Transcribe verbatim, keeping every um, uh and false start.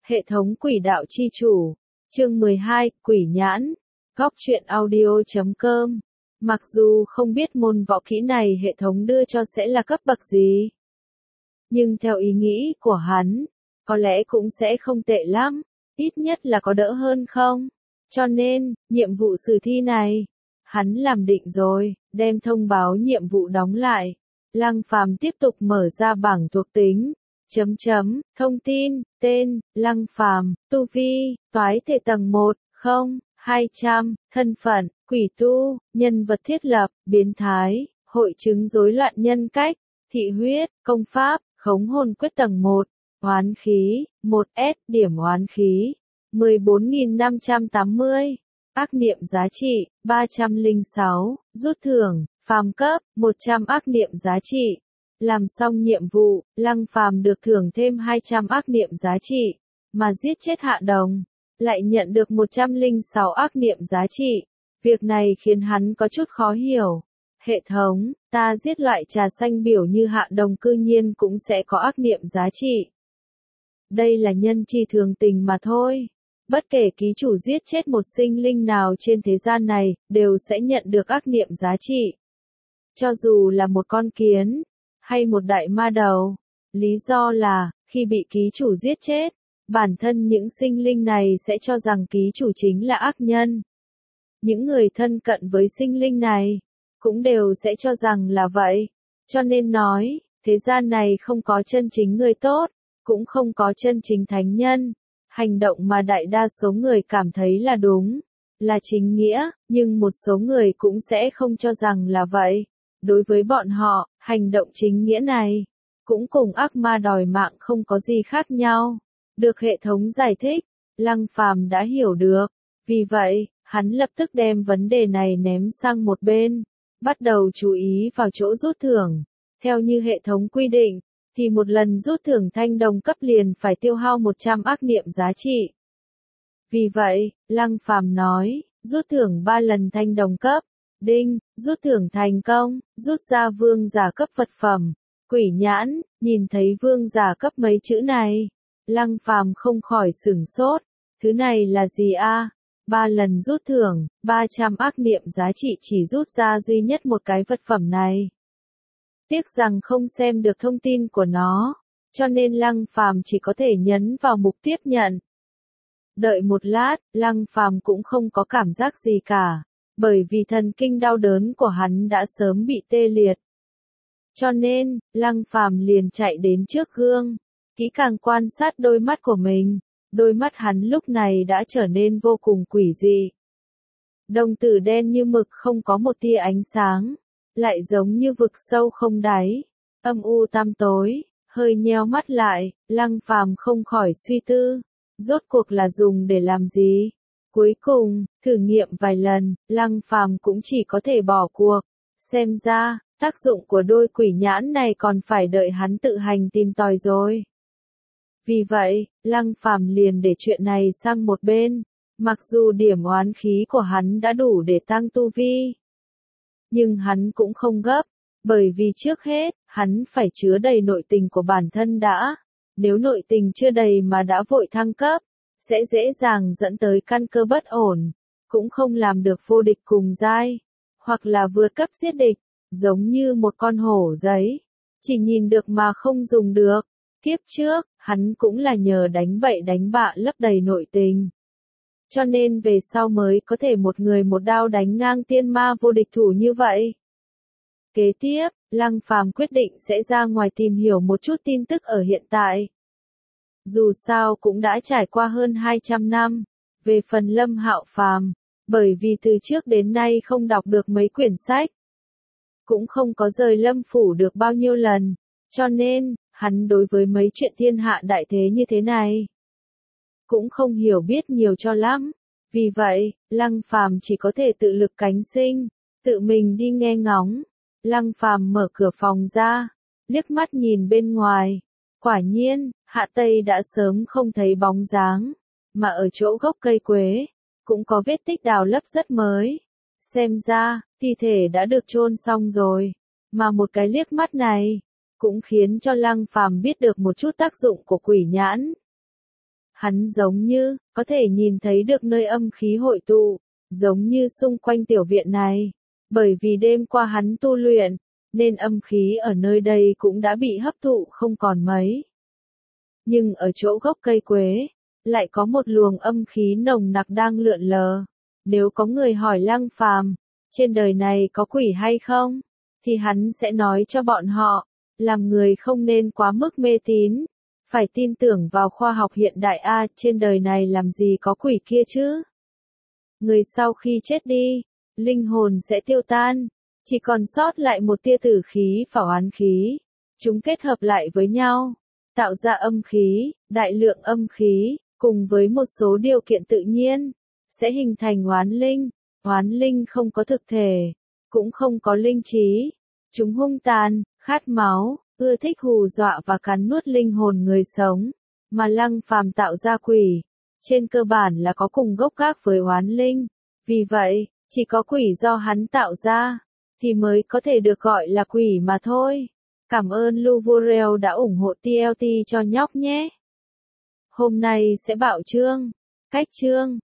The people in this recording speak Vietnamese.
Hệ thống quỷ đạo chi chủ. Chương mười hai, Quỷ nhãn. Góc truyện audio chấm com. Mặc dù không biết môn võ kỹ này hệ thống đưa cho sẽ là cấp bậc gì, nhưng theo ý nghĩ của hắn, có lẽ cũng sẽ không tệ lắm, ít nhất là có đỡ hơn không. Cho nên, nhiệm vụ sử thi này, hắn làm định rồi, đem thông báo nhiệm vụ đóng lại. Lăng Phàm tiếp tục mở ra bảng thuộc tính. Chấm chấm, thông tin, tên, Lăng Phàm, tu vi, toái thể tầng một, không, hai trăm, thân phận, quỷ tu, nhân vật thiết lập, biến thái, hội chứng rối loạn nhân cách, thị huyết, công pháp, khống hồn quyết tầng một, oán khí, một S, điểm oán khí, mười bốn nghìn năm trăm tám mươi, ác niệm giá trị, ba trăm lẻ sáu, rút thưởng, phàm cấp, một trăm ác niệm giá trị. Làm xong nhiệm vụ, Lăng Phàm được thưởng thêm hai trăm ác niệm giá trị, mà giết chết Hạ Đồng, lại nhận được một trăm lẻ sáu ác niệm giá trị. Việc này khiến hắn có chút khó hiểu. Hệ thống, ta giết loại trà xanh biểu như Hạ Đồng cư nhiên cũng sẽ có ác niệm giá trị. Đây là nhân chi thường tình mà thôi. Bất kể ký chủ giết chết một sinh linh nào trên thế gian này, đều sẽ nhận được ác niệm giá trị. Cho dù là một con kiến, hay một đại ma đầu. Lý do là, khi bị ký chủ giết chết, bản thân những sinh linh này sẽ cho rằng ký chủ chính là ác nhân. Những người thân cận với sinh linh này, cũng đều sẽ cho rằng là vậy. Cho nên nói, thế gian này không có chân chính người tốt, cũng không có chân chính thánh nhân. Hành động mà đại đa số người cảm thấy là đúng, là chính nghĩa, nhưng một số người cũng sẽ không cho rằng là vậy. Đối với bọn họ, hành động chính nghĩa này, cũng cùng ác ma đòi mạng không có gì khác nhau. Được hệ thống giải thích, Lăng Phàm đã hiểu được. Vì vậy, hắn lập tức đem vấn đề này ném sang một bên, bắt đầu chú ý vào chỗ rút thưởng. Theo như hệ thống quy định, thì một lần rút thưởng thanh đồng cấp liền phải tiêu hao một trăm ác niệm giá trị. Vì vậy, Lăng Phàm nói, rút thưởng ba lần thanh đồng cấp. Đinh, rút thưởng thành công, rút ra vương giả cấp vật phẩm. Quỷ nhãn, nhìn thấy vương giả cấp mấy chữ này, Lăng Phàm không khỏi sửng sốt. Thứ này là gì a? Ba lần rút thưởng, ba trăm ác niệm giá trị chỉ rút ra duy nhất một cái vật phẩm này. Tiếc rằng không xem được thông tin của nó, cho nên Lăng Phàm chỉ có thể nhấn vào mục tiếp nhận. Đợi một lát, Lăng Phàm cũng không có cảm giác gì cả, bởi vì thần kinh đau đớn của hắn đã sớm bị tê liệt. Cho nên, Lăng Phàm liền chạy đến trước gương, kỹ càng quan sát đôi mắt của mình. Đôi mắt hắn lúc này đã trở nên vô cùng quỷ dị. Đồng tử đen như mực không có một tia ánh sáng, lại giống như vực sâu không đáy, âm u tăm tối. Hơi nheo mắt lại, Lăng Phàm không khỏi suy tư, rốt cuộc là dùng để làm gì? Cuối cùng, thử nghiệm vài lần, Lăng Phàm cũng chỉ có thể bỏ cuộc. Xem ra, tác dụng của đôi quỷ nhãn này còn phải đợi hắn tự hành tìm tòi rồi. Vì vậy, Lăng Phàm liền để chuyện này sang một bên. Mặc dù điểm oán khí của hắn đã đủ để tăng tu vi, nhưng hắn cũng không gấp, bởi vì trước hết, hắn phải chứa đầy nội tình của bản thân đã. Nếu nội tình chưa đầy mà đã vội thăng cấp, sẽ dễ dàng dẫn tới căn cơ bất ổn, cũng không làm được vô địch cùng giai, hoặc là vượt cấp giết địch, giống như một con hổ giấy, chỉ nhìn được mà không dùng được. Kiếp trước, hắn cũng là nhờ đánh bậy đánh bạ lấp đầy nội tình. Cho nên về sau mới có thể một người một đao đánh ngang tiên ma vô địch thủ như vậy. Kế tiếp, Lăng Phàm quyết định sẽ ra ngoài tìm hiểu một chút tin tức ở hiện tại. Dù sao cũng đã trải qua hơn hai trăm năm, về phần Lâm Hạo Phàm, bởi vì từ trước đến nay không đọc được mấy quyển sách, cũng không có rời Lâm Phủ được bao nhiêu lần, cho nên, hắn đối với mấy chuyện thiên hạ đại thế như thế này, cũng không hiểu biết nhiều cho lắm. Vì vậy, Lăng Phàm chỉ có thể tự lực cánh sinh, tự mình đi nghe ngóng. Lăng Phàm mở cửa phòng ra, liếc mắt nhìn bên ngoài. Quả nhiên, Hạ Tây đã sớm không thấy bóng dáng, mà ở chỗ gốc cây quế, cũng có vết tích đào lấp rất mới. Xem ra, thi thể đã được chôn xong rồi, mà một cái liếc mắt này, cũng khiến cho Lăng Phàm biết được một chút tác dụng của quỷ nhãn. Hắn giống như, có thể nhìn thấy được nơi âm khí hội tụ, giống như xung quanh tiểu viện này. Bởi vì đêm qua hắn tu luyện, nên âm khí ở nơi đây cũng đã bị hấp thụ không còn mấy. Nhưng ở chỗ gốc cây quế, lại có một luồng âm khí nồng nặc đang lượn lờ. Nếu có người hỏi Lăng Phàm, trên đời này có quỷ hay không, thì hắn sẽ nói cho bọn họ, làm người không nên quá mức mê tín, phải tin tưởng vào khoa học hiện đại a, trên đời này làm gì có quỷ kia chứ. Người sau khi chết đi, linh hồn sẽ tiêu tan, chỉ còn sót lại một tia tử khí và oán khí. Chúng kết hợp lại với nhau, tạo ra âm khí, đại lượng âm khí, cùng với một số điều kiện tự nhiên, sẽ hình thành oán linh. Oán linh không có thực thể, cũng không có linh trí. Chúng hung tàn, khát máu, ưa thích hù dọa và cắn nuốt linh hồn người sống. Mà Lăng Phàm tạo ra quỷ, trên cơ bản là có cùng gốc gác với oán linh. Vì vậy, chỉ có quỷ do hắn tạo ra, thì mới có thể được gọi là quỷ mà thôi. Cảm ơn Luvorel đã ủng hộ tê lờ tê cho nhóc nhé. Hôm nay sẽ bạo chương, cách chương.